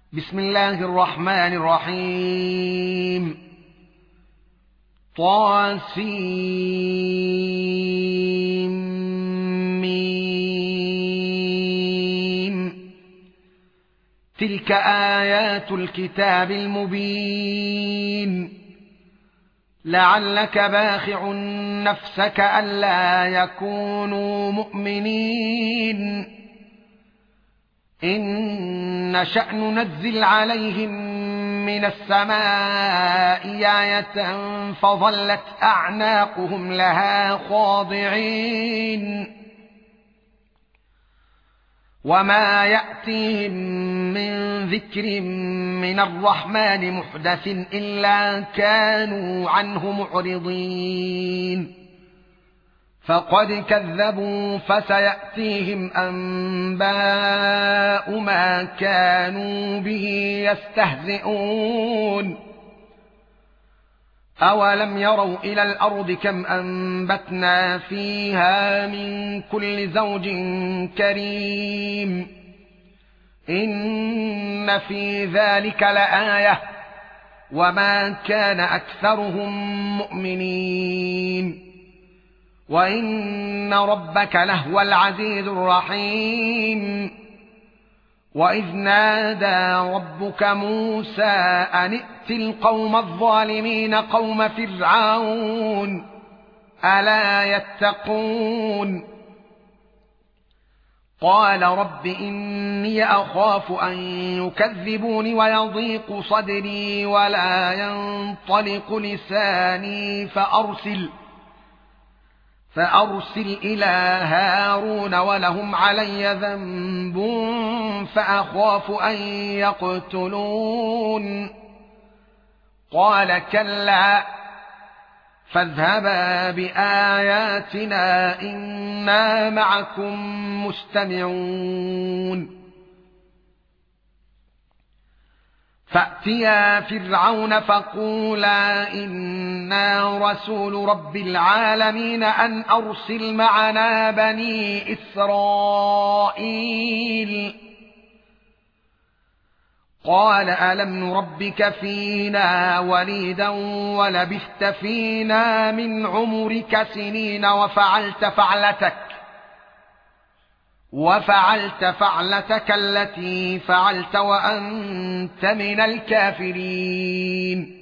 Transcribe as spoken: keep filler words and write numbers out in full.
بسم الله الرحمن الرحيم. طاسيم. تلك آيات الكتاب المبين. لعلك باخع نفسك ألا يكونوا مؤمنين إن نشأ ننزل عليهم من السماء آية فظلت أعناقهم لها خاضعين وما يأتيهم من ذكر من الرحمن محدث إلا كانوا عنه معرضين فقد كذبوا فسيأتيهم أنباء ما كانوا به يستهزئون أولم يروا إلى الأرض كم أنبتنا فيها من كل زوج كريم إن في ذلك لآية وما كان أكثرهم مؤمنين وإن ربك لهو العزيز الرحيم وإذ نادى ربك موسى أن ائت القوم الظالمين قوم فرعون ألا يتقون قال رب إني أخاف أن يكذبون ويضيق صدري ولا ينطلق لساني فأرسل فأرسل إلى هارون ولهم علي ذنب فأخاف أن يقتلون قال كلا فاذهبا بآياتنا إنا معكم مستمعون فأتيا فرعون فقولا إنا رسول رب العالمين أن أرسل معنا بني إسرائيل قال ألم نربك فينا وليدا ولبثت فينا من عمرك سنين وفعلت فعلتك وفعلت فعلتك التي فعلت وأنت من الكافرين